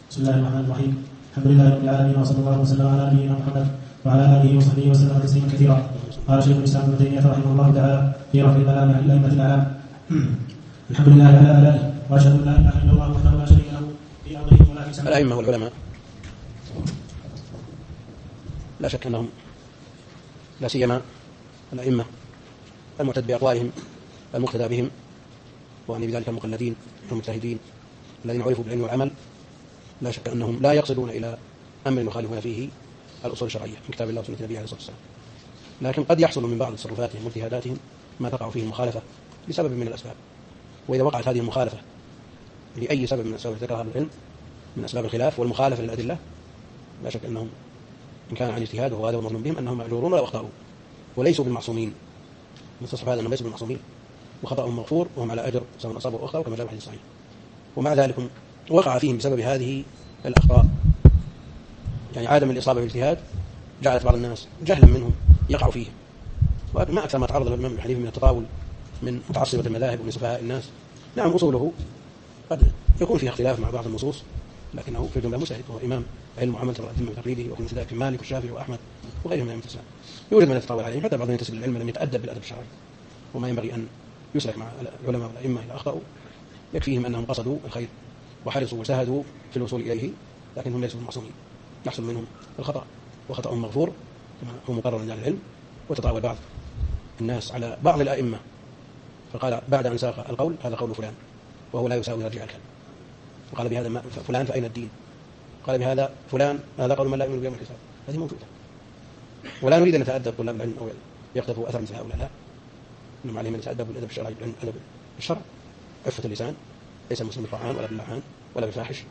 بسم الله الرحمن الرحيم. الحمد لله رب العالمين، وصلى الله وسلم على نبينا محمد وعلى اله وصحبه وسلم تسليما كثيرا. قال شيخ الاسلام ابن تيميه رحمه الله تعالى في رفع الملام عن الائمه الاعلام: الحمد لله على آلائه، واشهد ان لا اله الا الله وحده لا شريك له في امره ولا في سمعه. الائمه والعلماء لا شك انهم لا سيما الائمه المعتد باقوالهم المقتدى بهم، وان بذلك المقلدين المجتهدين الذين عرفوا بالعلم والعمل، لا شك انهم لا يقصدون الى امر يخالفون فيه الاصول الشرعيه من كتاب الله وسنه النبي عليه الصلاه والسلام، لكن قد يحصل من بعض تصرفاتهم واجتهاداتهم ما تقع فيه المخالفه لسبب من الاسباب. واذا وقعت هذه المخالفه لاي سبب من الاسباب التي ذكرها العلم من اسباب الخلاف والمخالفه للادله، لا شك انهم ان كان عن اجتهاد وهذا هو المظلوم بهم انهم معذورون ولا اخطاوا وليسوا بالمعصومين. مستصحب هذا انهم ليسوا بالمعصومين وخطأهم مغفور وهم على اجر سواء اصابوا او اخطاوا كما جاء في الحديث الصحيح. ومع ذلك وقع فيهم بسبب هذه الاخطاء، يعني عدم الاصابه بالاجتهاد جعلت بعض الناس جهلا منهم يقع فيه. وما اكثر ما تعرض الامام ابن حنيفه من التطاول من متعصبه المذاهب ومن سفهاء الناس. نعم اصوله قد يكون فيها اختلاف مع بعض النصوص، لكنه في الجمله مجتهد وهو امام علم وعمل الائمه وتقليده، وفي مثل ذلك مالك والشافعي واحمد وغيرهم من ائمه الاسلام. يوجد من يتطاول عليهم، حتى بعضهم ينتسب للعلم لم يتادب بالادب الشرعي، وما ينبغي ان يسلك مع العلماء والائمه اذا اخطاوا. يكفيهم انهم قصدوا الخير وحرصوا وجاهدوا في الوصول اليه، لكنهم ليسوا معصومين، يحصل منهم الخطا وخطاهم مغفور كما هو مقرر عند العلم. وتطاول بعض الناس على بعض الائمه فقال بعد ان ساق القول هذا قول فلان وهو لا يساوي رجع الكلب، وقال بهذا فلان فاين الدين، قال بهذا فلان هذا قول من لا يؤمن بيوم الحساب. هذه موجوده، ولا نريد ان نتادب طلاب العلم او يقتفوا اثر مثل هؤلاء، لا، انهم عليهم ان يتادبوا بالادب الشرعي بالادب الشرع، عفه اللسان، ليس المسلم بالطعان ولا باللعان ولا بالفاحش،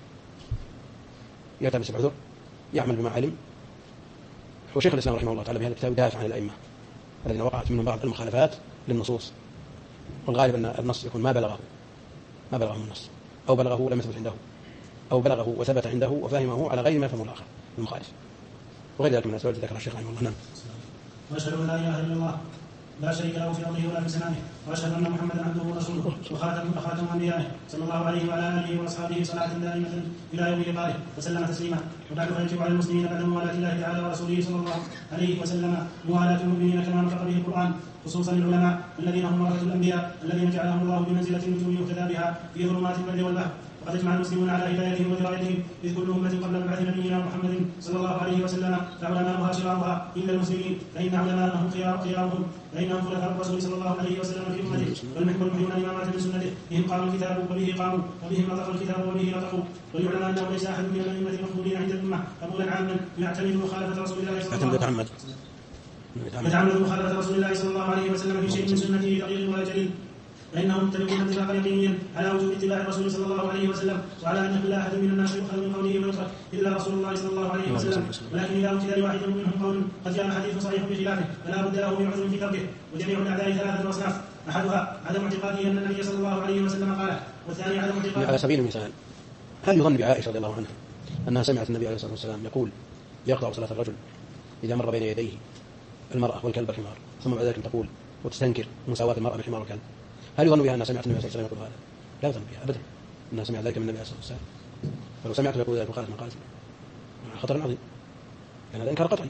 يلتمس العذر، يعمل بما علم. وشيخ الاسلام رحمه الله تعالى بهذا الكتاب يدافع عن الائمه الذين وقعت منهم بعض المخالفات للنصوص، والغالب ان النص يكون ما بلغه النص، او بلغه لم يثبت عنده، او بلغه وثبت عنده وفهمه على غير ما فهمه الاخر المخالف، وغير ذلك من الاسباب التي ذكرها الشيخ رحمه الله. نعم. واشهد ان لا اله الا الله لا شريك له في ارضه ولا في سمائه، واشهد ان محمدا عبده ورسوله وخاتم انبيائه صلى الله عليه وعلى اله واصحابه صلاه دائمه الى يوم لقائه وسلم تسليما. وبعد فيجب على المسلمين بعد موالاه الله تعالى ورسوله صلى الله عليه وسلم موالاه المؤمنين كما نطق به القران، خصوصا العلماء الذين هم ورثه الانبياء الذين جعلهم الله بمنزله النجوم يهتدى بها في ظلمات البر والبحر. وقد اجمع المسلمون على هدايتهم ودرايتهم، اذ كل امه قبل مبعث نبينا محمد صلى الله عليه وسلم فعلماؤها شرارها الا المسلمين، فان علماءهم خيارهم، فانهم خلفاء الرسول صلى الله عليه وسلم في امته، والمحيون الامامات من سنته، بهم قام الكتاب وبه قاموا، وبهم نطق الكتاب وبه نطقوا. وليعلم انه ليس احد من الائمه المفضولين عند الامه قبولا عاما يعتمد مخالفه رسول الله صلى الله عليه وسلم يتعمد مخالفه رسول الله صلى الله عليه وسلم في شيء من سنته دقيق ولا جليل، فإنهم متفقون اتفاقا يقينيا على وجوب اتباع الرسول صلى الله عليه وسلم، وعلى أن لا أحد من الناس يؤخذ من قوله ويترك إلا رسول الله صلى الله عليه وسلم. ولكن إذا وجد لواحد منهم قول قد جاء حديث صحيح بخلافه فلا بد له من عذر في تركه. وجميع الأعداء ثلاثة أصناف: أحدها عدم اعتقاده أن النبي صلى الله عليه وسلم قاله، والثاني عدم اعتقاده. على سبيل المثال، هل يظن بعائشة رضي الله عنها أنها سمعت النبي عليه الصلاة والسلام يقول يقطع صلاة الرجل إذا مر بين يديه المرأة والكلب الحمار، ثم بعد ذلك تقول وتستنكر مساواة المرأة بالحمار والكلب؟ هل يظن بها أنها سمعت النبي صلى الله عليه وسلم يقول هذا؟ لا يظن بها أبدا أنها سمعت ذلك من النبي صلى الله عليه وسلم. فلو سمعته يقول ذلك وقالت ما قالت خطر عظيم، لأن هذا إنكار قطعي،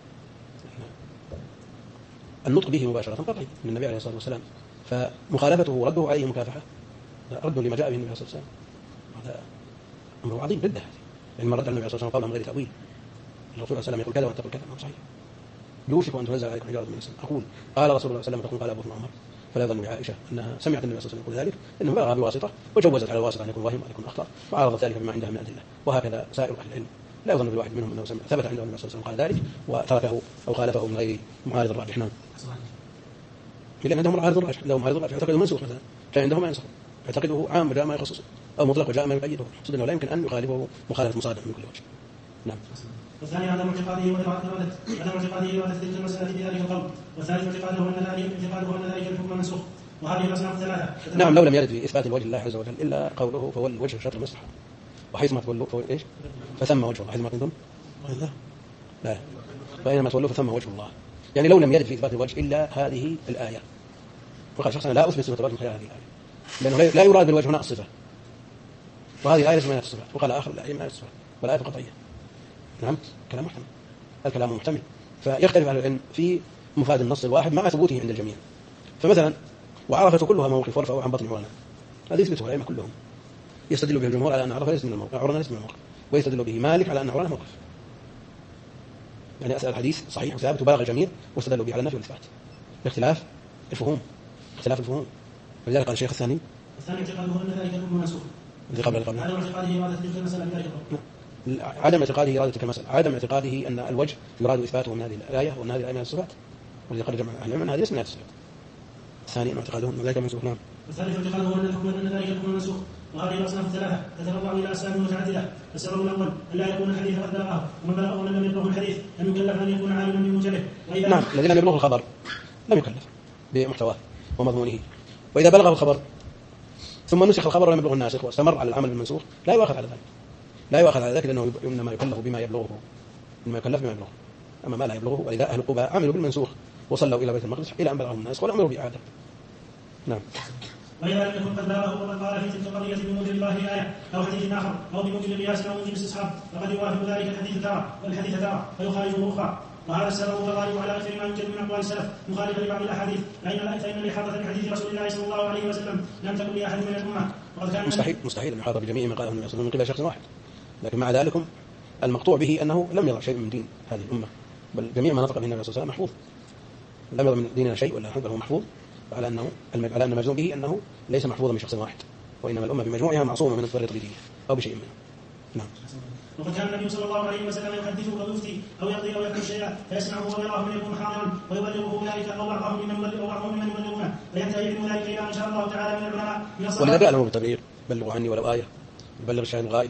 النطق به مباشرة قطعي من النبي عليه الصلاة والسلام، فمخالفته ورده عليه مكافحة، رد لما جاء به النبي صلى الله عليه وسلم، هذا أمر عظيم جدا. يعني من رد على النبي صلى الله عليه وسلم قولا من غير تأويل، الرسول صلى الله عليه وسلم يقول كذا وأنت تقول كذا، ما صحيح. يوشك أن تنزل عليكم حجارة من السماء. أقول قال رسول الله صلى الله عليه وسلم تقول قال أبو بكر وعمر، فلا يظن بعائشة أنها سمعت النبي صلى الله عليه وسلم يقول ذلك، إنه بلغ بواسطة وجوزت على الواسطة أن يكون وهم وأن يكون أخطأ، وعرضت ذلك بما عندها من أدلة. وهكذا سائر أهل العلم لا يظن بالواحد منهم أنه ثبت عنده النبي صلى الله عليه وسلم قال ذلك وتركه أو خالفه من غير معارض الراجح. نعم. لأن عندهم معارض الراجح، عندهم معارض الراجح يعتقدوا منسوخ مثلا، كان عندهم ما ينسخ، يعتقده عام وجاء ما يخصصه، أو مطلق وجاء ما يقيده، يقصد أنه لا يمكن أن يخالفه مخالفة مصادم من كل وجه. نعم. والثاني عدم اعتقاده وإرادة تلك المسألة بذلك القول، والثالث اعتقاده أن ذلك الحكم منسوخ. وهذه الأصناف ثلاثة. نعم، لو لم يرد في إثبات الوجه لله عز وجل إلا قوله فول وجه شطر المسح، وحيث ما تولوا فول إيش فثم وجه الله، حيث ما كنتم لا فأينما تولوا فثم وجه الله. يعني لو لم يرد في إثبات الوجه إلا هذه الآية، وقال شخص لا أثبت صفة الوجه من خلال هذه الآية، لأنه لا يراد بالوجه هنا الصفة، وهذه الآية ليست من الصفة، وقال آخر لا هي من الصفة، والآية قطعية. نعم كلام محتمل، الكلام محتمل، فيختلف أهل العلم في مفاد النص الواحد مع ثبوته عند الجميع. فمثلا وعرفة كلها موقف وارفعوا عن بطن عرنا، هذا يثبته الأئمة كلهم، يستدل به الجمهور على أن عرفة ليس من الموقف، عرنا ليس من الموقف، ويستدل به مالك على أن عرنا موقف. يعني أسأل الحديث صحيح وثابت وبلغ الجميع واستدلوا به على النفي والإثبات باختلاف الفهوم، اختلاف الفهوم. ولذلك قال الشيخ الثاني اعتقاده أن ذلك الحكم منسوخ. عدم اعتقاده إرادة تلك المسألة، عدم اعتقاده أن الوجه يراد إثباته من هذه الآية ومن هذه الآية من الصفات، والذي قد جمع أهل العلم أن هذه ليست من الصفات. الثاني أن اعتقاده أن ذلك منسوخ. نعم. الثالث اعتقاده أن ذلك الحكم منسوخ. وهذه الأصناف الثلاثة تتفرع إلى أسباب متعددة. السبب الأول أن لا يكون الحديث قد بلغه، ومن بلغه ومن لم يبلغه الحديث لم يكلف أن يكون عالما بموجبه. نعم، الذي لم يبلغه الخبر لم يكلف بمحتواه ومضمونه. وإذا بلغه الخبر ثم نسخ الخبر ولم يبلغه الناسخ واستمر على العمل بالمنسوخ لا يؤاخذ على ذلك، لا يؤاخذ على ذلك، لأنه إنما يكلف بما يبلغه، إنما يكلف بما يبلغه، أما ما لا يبلغه. ولذا أهل قباء عملوا بالمنسوخ وصلوا إلى بيت المقدس إلى أن بلغهم الناسخ ولا أمروا بإعادة. نعم. وإذا لم يكن قد بلغه وقد قال في تلك القضية بموجب الله آية أو حديث آخر أو بموجب قياس أو موجب استصحاب فقد يوافق ذلك الحديث ترى فيخالفه أخرى. وهذا السبب هو الغالب على أكثر ما يوجد من أقوال السلف مخالفا لبعض الأحاديث، فإن الإحاطة بحديث رسول الله صلى الله عليه وسلم لم تكن لأحد من الأمة. مستحيل أن يحاط بجميع ما قاله النبي صلى الله عليه وسلم من قبل شخص واحد، لكن مع ذلك المقطوع به أنه لم يضع شيء من دين هذه الأمة، بل جميع ما نطق به النبي صلى الله عليه وسلم محفوظ، لم يضع من ديننا شيء ولا بل هو محفوظ، على أن المجزوم به أنه ليس محفوظا من شخص واحد، وإنما الأمة بمجموعها معصومة من التفريط الدينية أو بشيء منه. نعم. وقد كان النبي صلى الله عليه وسلم يحدث أو يفتي أو يقضي أو يكتب شيئا فيسمعه ويراه من يكون حاضرا ويبلغه ذلك أو بعضهم ممن يبلغونه، فينتهي ابن ذلك إلى إن شاء الله تعالى من العلماء. ولذا جاء له بالتبليغ بلغوا عني ولو آية، يبلغ الشاهد الغائب.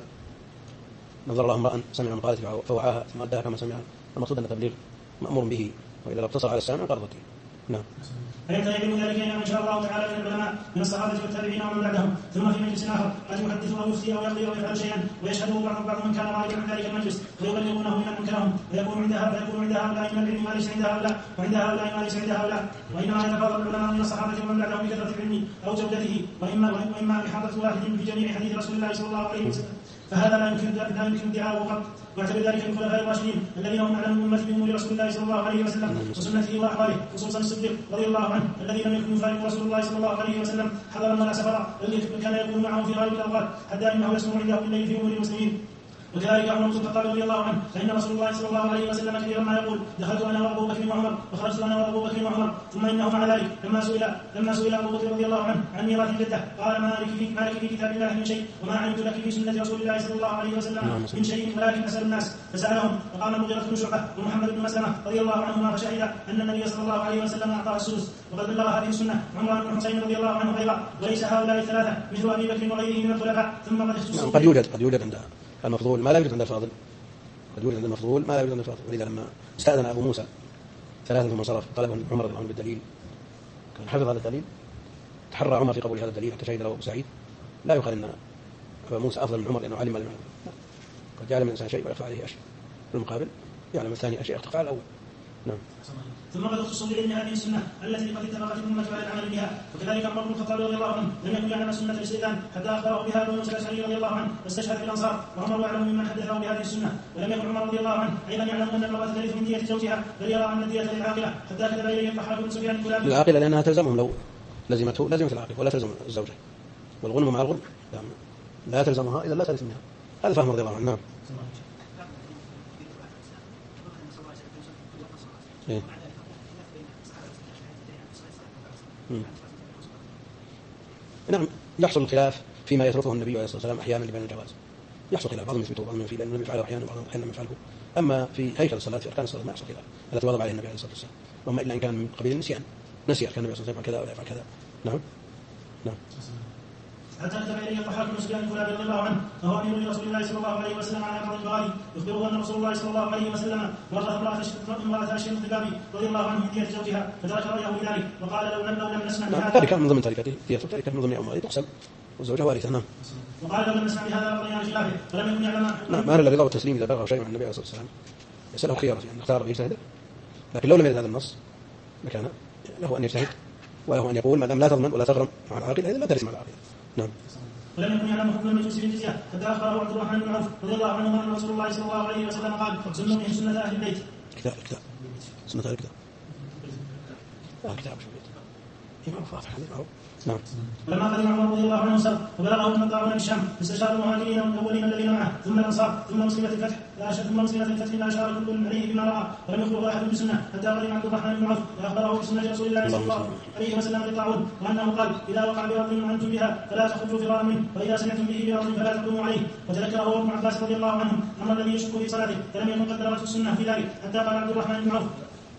نظر الله امرأ سمع مقالته فوعاها ثم أداها كما سمعها. المقصود أن التبليغ مأمور به، وإذا لم اقتصر على السامع قرضته. نعم. فينتهي من ذلك إلى إن شاء الله تعالى من العلماء من الصحابة والتابعين ومن بعدهم. ثم في مجلس آخر قد يحدث أو يفتي أو يقضي أو يفعل شيئا ويشهده بعض من كان غائبا عن ذلك المجلس فيبلغونه من أنكرهم، فيكون عند هؤلاء من العلم ما ليس عند هؤلاء وعند هؤلاء ما ليس عند هؤلاء. وإنما يتفاضل العلماء من الصحابة ومن بعدهم بكثرة العلم أو جودته، وإما إحاطة واحد في جميع حديث رسول الله صلى الله عليه وسلم، فهذا لا يمكن ادعاؤه قط. واعتبر ذلك الخلفاء الراشدين الذين هم اعلم الامه بامور رسول الله صلى الله عليه وسلم وسنته واحواله، خصوصا الصديق رضي الله عنه الذي لم يكن يفارق رسول الله صلى الله عليه وسلم حضرا ولا سفرا، الذي كان يكون معه في غالب الاوقات حتى انه يسمع عنده بالليل في امور المسلمين. وكذلك عمر بن الخطاب رضي الله عنه، فإن رسول الله صلى الله عليه وسلم كثيرا ما يقول دخلت أنا وأبو بكر وعمر وخرجت أنا وأبو بكر وعمر. ثم إنه مع ذلك لما سئل أبو بكر رضي الله عنه عن ميراث الجدة قال ما لك في كتاب الله من شيء وما علمت لك في سنة رسول الله صلى الله عليه وسلم من شيء ولكن أسأل الناس. فسألهم فقام المغيرة بن شعبة ومحمد بن مسلمة رضي الله عنهما فشهد أن النبي صلى الله عليه وسلم أعطاه السدس، وقد بلغ هذه السنة عمران بن حسين رضي الله عنه أيضا، وليس هؤلاء الثلاثة مثل أبي بكر وغيره من الخلفاء. ثم قد اختصوا قد يوجد عند المفضول ما لا يوجد عند الفاضل، قد يوجد عند المفضول ما لا يوجد عند الفاضل. ولذا لما استأذن أبو موسى ثلاثة ثم صرف طلبه عمر رضي الله عنه بالدليل، كان حفظ هذا الدليل، تحرى عمر في قبول هذا الدليل حتى شهد له أبو سعيد. لا يقال أن أبو موسى أفضل من عمر لأنه علم المعنى، قد يعلم الإنسان شيء ويخفى عليه أشياء، في المقابل يعلم الثاني أشياء تخفى على الأول. نعم. ثم قد اختصوا بعلم هذه السنة التي قد اتفقت الأمة على العمل بها. وكذلك عمر بن الخطاب رضي الله عنه لم يكن يعلم سنة الاستئذان حتى أخبره بها أبو موسى الأشعري رضي الله عنه واستشهد في الأنصار، وعمر يعلم ممن حدثه بهذه السنة. ولم يكن عمر رضي الله عنه أيضا يعلم أن المرأة ترث من دية زوجها بل يرى أن الدية للعاقلة، حتى كتب إليه الضحاك بن سفيان الكلابي للعاقلة لأنها تلزمهم، لو لزمته لازمت العاقلة ولا تلزم الزوجة، والغنم مع الغنم لا تلزمها إذا لا تلزم منها. هذا فهم رضي الله عنه. نعم. نعم يحصل الخلاف فيما يتركه النبي عليه الصلاة والسلام أحيانا لبيان الجواز، يحصل خلاف، بعضهم يثبته وبعضهم ينفيه، لأن النبي يفعله أحيانا وبعضهم أحيانا يفعله. أما في هيكل الصلاة في أركان الصلاة ما يحصل خلاف التي وضع عليه النبي عليه الصلاة والسلام، وما إلا إن كان من قبيل النسيان، نسي أركان النبي صلى الله عليه وسلم يفعل كذا ولا يفعل كذا. نعم. نعم. حتى كتب إليه الضحاك بن سفيان الكلابي رضي الله عنه فهو أمير لرسول الله صلى الله عليه وسلم على قاضي البغالي، يخبره أن رسول الله صلى الله عليه وسلم ورث امرأة أشيم الكلابي رضي الله عنه من دية زوجها، فترك رأيه بذلك وقال لو لم نسمع بهذا ذلك من ضمن تركته، دية تركة من ضمن أموال تقسم والزوجة وارثة. نعم. وقال لو لم نسمع بهذا لقضينا خلافه فلم يكن يعلم. نعم. ما الذي ضوء التسليم إذا بلغه شيء عن النبي عليه الصلاة والسلام يسأله خيار أن اختار يجتهد، لكن لو لم يرد هذا النص لكان له أن يجتهد وله أن يقول ما دام لا تضمن ولا تغرم مع العاقل إذا لا ترث مع العاقل. نعم. ولم يكن يعلم حكم المجوس في الجزية حتى أخبره عبد الرحمن بن عوف رضي الله عنه أن رسول الله صلى الله عليه وسلم قال سنوا من سنة أهل البيت. كتاب سنة أهل الكتاب كتاب نعم. ولما قدم عمر رضي الله عنه سر وبلغه من الطاعون بالشام استشار المهاجرين والاولين الذين معه ثم الانصار ثم مسلمة الفتح لا اشار كل عليه بما راى ولم يخبره احد بسنه حتى قدم عبد الرحمن بن عوف فاخبره بسنه رسول الله صلى الله عليه وسلم بالطاعون وانه قال اذا وقع بارض وانتم بها فلا تخرجوا فرارا منه واذا سمعتم به بارض فلا تقوموا عليه. وتذكره ابن عباس رضي الله عنه اما الذي يشك في صلاته فلم يكن قد بلغته السنه في ذلك حتى قال عبد الرحمن بن عوف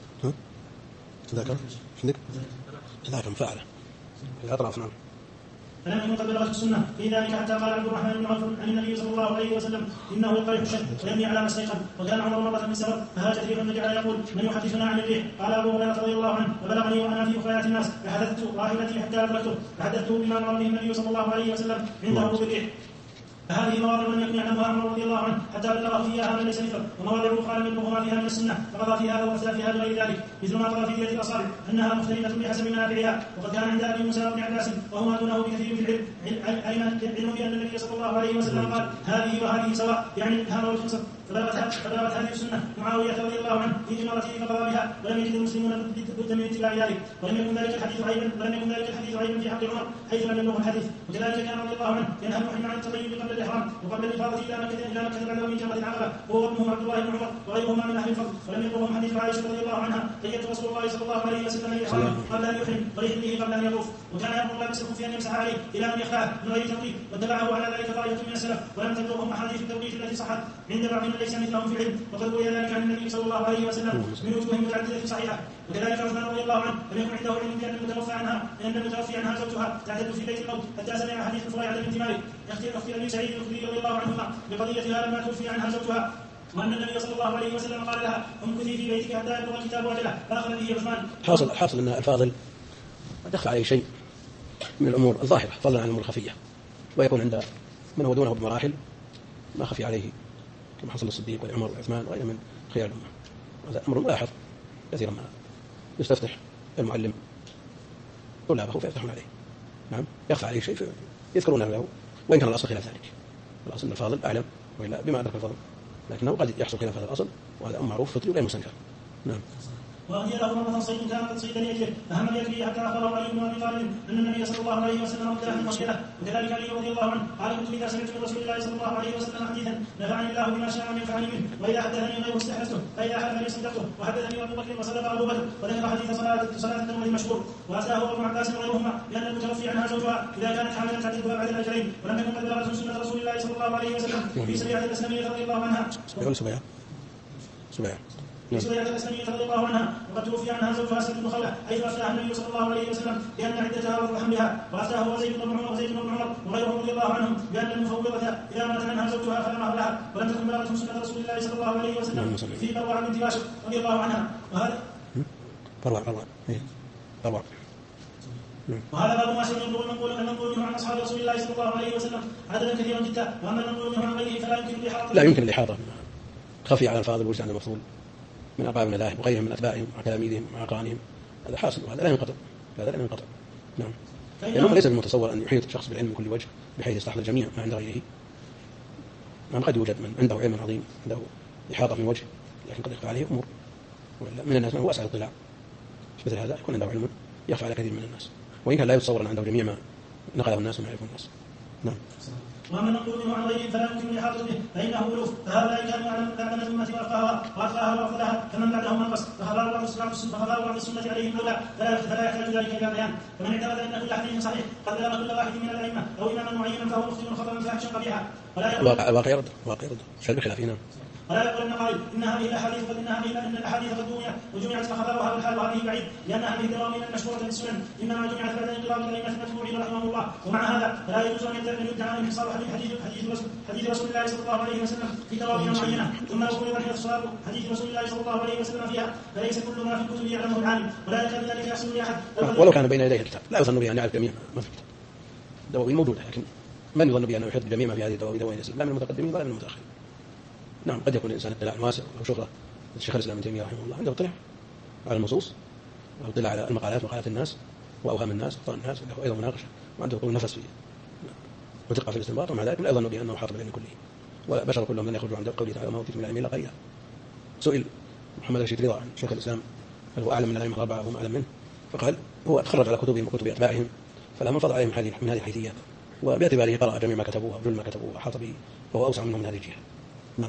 تذاكر فاعله الأطراف. نعم. فلم يكن قد بلغت السنه في ذلك حتى قال عبد الرحمن بن عوف عن النبي صلى الله عليه وسلم انه يقرح الشد ويمني على ما استيقظ. وكان عمر مره من سفر فهاجت ريح فجعل يقول من يحدثنا عن الريح؟ قال ابو هريره رضي الله عنه وبلغني وانا في اخريات الناس فحدثت راحلتي حتى ادركته فحدثته بما مر به النبي صلى الله عليه وسلم عنده بالريح. فهذه مواضع لم يكن يعلمها عمر رضي الله عنه حتى بلغه فيها من ليس مثله ومواضع اخرى لم يبلغها فيها من السنه فقضى فيها وقتل فيها بغير ذلك مثل ما قضى في دية الاصابع انها مختلفه بحسب منافعها. وقد كان عند ابي موسى بن عباس وهما دونه بكثير في العلم بان النبي صلى الله عليه وسلم قال هذه وهذه سواء يعني الهام والخنصر. فبلغت هذه السنه معاويه رضي الله عنه في امارته فقضى بها ولم يجد المسلمون بد من اتباع ذلك. ولم يكن ذلك الحديث عيبا في حق عمر حيث لم يبلغ الحديث. وكذلك كان رضي الله عنه ينهى المحرم عن التطيب قبل الاحرام وقبل الافاضه الى مكه بعده من جمره عقبه وهو ابنه عبد الله بن عمر وغيرهما من اهل الفضل. ولم يبلغهم حديث عائشه رضي الله عنها طيبت رسول الله صلى الله عليه وسلم الاحرام قبل ان يحرم وليس به قبل ان يطوف. وكان يامر لابسه في ان يمسح عليه الى ان يخلعه من غير تطيب واتبعه على ذلك طائفه من السلف. ولم تبلغهم احاديث التوقيت التي صحت عند بعض من ليس مثلهم في العلم وقد روي ذلك عن النبي صلى الله عليه وسلم من وجوه متعدده صحيحه. وكذلك عثمان رضي الله عنه لم يكن عنده علم بان المتوفى عنها زوجها تعتد في بيت الموت حتى سمع حديث فريعه بنت مالك اختي ابي سعيد الخدري رضي الله عنهما بقضيتها لما توفي عنها زوجها وان النبي صلى الله عليه وسلم قال لها امكثي في بيتك حتى يبلغ الكتاب اجله فاخذ به عثمان. حاصل ان الفاضل دخل عليه شيء من الامور الظاهره فضلا عن الامور الخفيه ويكون عند من هو دونه بمراحل ما خفي عليه كما حصل للصديق والعمر وعثمان وغيره من خيار الامه. هذا امر ملاحظ كثيرا ما يستفتح المعلم طلابه فيفتحون عليه. نعم يخفى عليه شيء يذكرونه له وان كان الاصل خلاف ذلك. الاصل ان الفاضل اعلم والا بما ادرك الفضل لكنه قد يحصل خلاف هذا الاصل وهذا امر معروف فطري ولا مستنكر. نعم. وأهدي له مرة صيد كان قد صيد لأجله فهم بيده حتى أخبره علي بن أبي طالب أن النبي صلى الله عليه وسلم ابتلاه من مشكلة. وكذلك علي رضي الله عنه قال كنت إذا سمعت من رسول الله صلى الله عليه وسلم حديثا نفعني الله بما شاء أن ينفعني منه وإذا حدثني غيره استحدثته فإذا حدثني صدقته. وحدثني أبو بكر وصدق أبو بكر وذكر حديث صلاة النوم المشهور. وأتاه ابن عباس وغيرهما بأن المتوفي عنها زوجها إذا كانت حاملا تعتدها بعد الأجلين ولم يكن قد بلغته سنة رسول الله صلى الله عليه وسلم في سبيعة الأسلمية رضي الله عنها. سبيعة الأسلمية رضي الله عنها وقد توفي عنها زوجها سعد بن خولة حيث أفتاها النبي صلى الله عليه وسلم بأن عدتها وضع حملها. وأفتاه زيد بن عمر وغيرهم رضي الله عنهم بأن المفوضة إذا مات عنها زوجها فلا مهر لها ولم تكن بلغته سنة رسول الله صلى الله عليه وسلم في بروع بنت باشر رضي الله عنها. وهذا باب ما سمع المنقول منه عن أصحاب رسول الله صلى الله عليه وسلم عددا كثيرا جدا. وأما المنقول منه عن غيره فلا يمكن الإحاطة. لا يمكن الإحاطة خفي على الفاضل وجد عن المفضول من أقراب من الله وغيرهم من أتباعهم مع تلاميذهم مع أقرانهم. هذا حاصل وهذا لا ينقطع. نعم. لأنه ليس بالمتصور أن يحيط شخص بالعلم من كل وجه بحيث يستحضر الجميع ما عند غيره. نعم قد يوجد من عنده علم عظيم عنده إحاطة من وجه لكن قد يخفى عليه أمور. من الناس من هو أسعى الاطلاع مثل هذا يكون عنده علم يخفى على كثير من الناس وإن كان لا يتصور أن عنده جميع ما نقله الناس وما يعرفه الناس. نعم. وأما المنقول منه عن غيره فلا يمكن الإحاطة به فإنه ألوف فهؤلاء كانوا أعلم الأمة وأفقهها وأفضلها فمن بعدهم أنقص فخبار بعض السنة عليهم أولى فلا يحتاج ذلك إلى بيان. فمن اعتقد أن كل حديث صحيح قد بلغ كل واحد من الأئمة أو إماما معينا فهو مخطئ خطأ فاحشا قبيحا. الواقع يرد شد بخلافنا. ولا يقول النقائل ان هذه الاحاديث قد وجمعت فخبرها والحال هذه بعيد لان هذه الدواوين المشهوره في السنن انما جمعت بعد انقراض الائمه المتبوعين رحمه الله. ومع هذا فلا يجوز ان يدعى انحصار حديث رسول الله صلى الله عليه وسلم في دواوين معينه ثم لو فرض انحصار حديث رسول الله صلى الله عليه وسلم فيها فليس كل ما في الكتب يعلمه العالم ولا يكاد ذلك يحصل لاحد ولو كان بين يديه الكتاب. لا يظن به ان يعرف جميع ما في الكتاب. دواوين موجوده لكن من يظن به انه يحط جميع ما في هذه الدواوين الاسلام لا من المتقدمين ولا من المتاخرين. نعم قد يكون الإنسان اطلاع واسع أو شهرة. الشيخ الإسلام ابن تيمية رحمه الله عنده اطلاع على النصوص واطلاع على مقالات الناس وأوهام الناس وأخطاء الناس وله أيضا مناقشة وعنده طول نفس فيه. وتقع في الاستنباط، ومع ذلك لا يظن بأنه حاط بالعلم كله، ولا بشر كلهم لن يخرجوا عن قوله تعالى وما أوتيتم من العلم إلا قليلا. سئل محمد رشيد رضا عن شيخ الإسلام هل هو أعلم من الأئمة الأربعة وهم أعلم منه؟ فقال هو تخرج على كتبهم وكتب أتباعهم، فلا منفض عليهم من هذه الحيثيات، وباعتباره قرأ جميع ما كتبوه وجل ما كتبوه وحاط به، فهو أوسع منهم من هذه الجهة. نعم.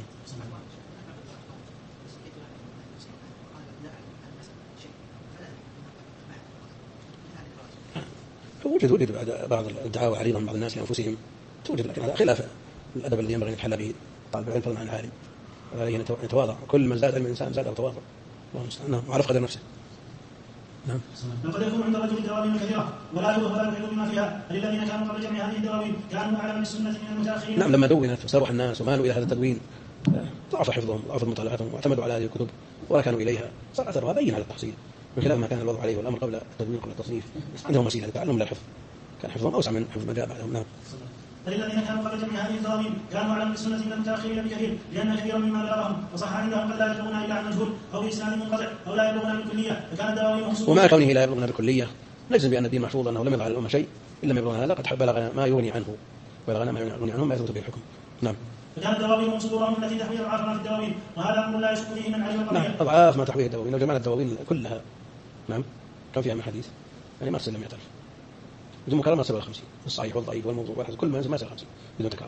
وجد بعض الدعاوى عريضة من بعض الناس لأنفسهم توجد، لكن هذا خلاف الأدب الذي ينبغي أن يتحلى به طالب العلم فضلا عن العالم، عليه أن يتواضع، كل من زاد علم الإنسان زاده تواضع، الله المستعان، وعرف قدر نفسه. نعم. لقد يكون عند الرجل دواوين كثيرة ولا يؤذى ولا يحيط بما فيها، الذين كانوا قبل جميع هذه الدواوين كانوا أعلم بالسنة من المتأخرين. نعم، لما دونت وسرح الناس ومالوا إلى هذا التدوين ضعف حفظهم وضعفت مطالعتهم واعتمدوا على هذه الكتب وركنوا إليها، صار أثرها بين على التحصيل من خلال ما كان الوضع عليه والأمر قبل التدوين قبل التصنيف، عندهم وسيلة تعلم للحفظ، كان حفظهم أوسع من حفظ ما جاء بعدهم. نعم. الذين كانوا قبل جميع هذه الدواوين كانوا أعلم بالسنة من المتأخرين بكثير، لأن كثيرا مما بلغهم وصح عندهم قد لا يبلغون إلا عن مجهول أو بإسناد منقطع أو لا يبلغون بالكلية، فكانت الدواوين مخصوصة. ومع كونه لا يبلغون بالكلية نجزم بأن الدين محفوظ، أنه لم يظهر على الأمة شيء إلا لم يبلغنا هذا قد بلغنا ما يغني عنه، بلغنا ما يغني عنه ما يثبت به الحكم. نعم. فكانت الدواوين صدورهم التي تحوي أضعاف ما في الدواوين، وهذا أمر لا يشك فيه من علم القضية. نعم، أضعاف ما تحويه الدواوين، لو جمعنا الدواوين كلها نعم كم فيها من حديث يعني ما تصل 100,000 بدون مكرر، ما تصل 50 الصحيح والضعيف والموضوع والحديث كل ما ينزل ما يصل 50 بدون تكرار.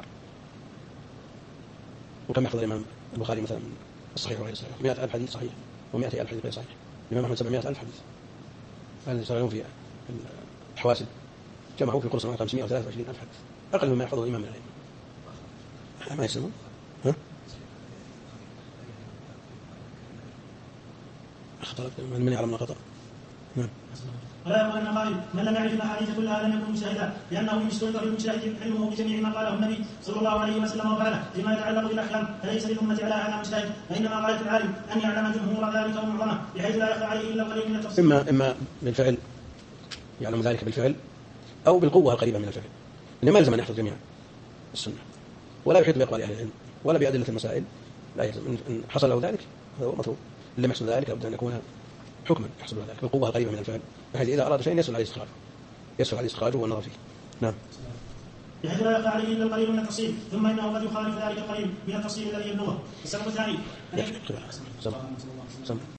وكم يحفظ الإمام البخاري مثلا الصحيح وغير الصحيح 100,000 حديث صحيح و100,000 حديث غير صحيح، الإمام أحمد 700,000 حديث، هذا يشتغلون في الحواسب جمعوا في قرص 523,000 حديث، أقل مما يحفظه الإمام من العلم. ما يسلمون ها؟ أخطأت من يعلم الخطأ. نعم. ولا يقول أن قائل من لم يعرف الأحاديث كلها لم يكن مجتهدا، لأنه اشترط في المجتهد علمه بجميع ما قاله النبي صلى الله عليه وسلم وفعله فيما يتعلق بالأحكام، فليس للأمة على هذا مجتهد، وإنما غاية العالم أن يعلم جمهور ذلك ومعظمه بحيث لا يخفى عليه إلا قليل من التفصيل. إما بالفعل يعلم ذلك بالفعل أو بالقوة القريبة من الفعل، إنما ما يلزم أن يحفظ جميع السنة ولا يحيط بأقوال أهل العلم ولا بأدلة المسائل، لا يلزم. إن حصل له ذلك هذا هو المطلوب، لم يحصل ذلك لابد أن يكون حكما يحصل له ذلك بالقوة القريبة من الفعل، بحيث إذا أراد شيء يسهل عليه استخراجه والنظر فيه. نعم. بحيث لا يقع عليه إلا القليل من التفصيل، ثم إنه قد يخالف ذلك القليل من التفصيل الذي يبلغه. السبب الثاني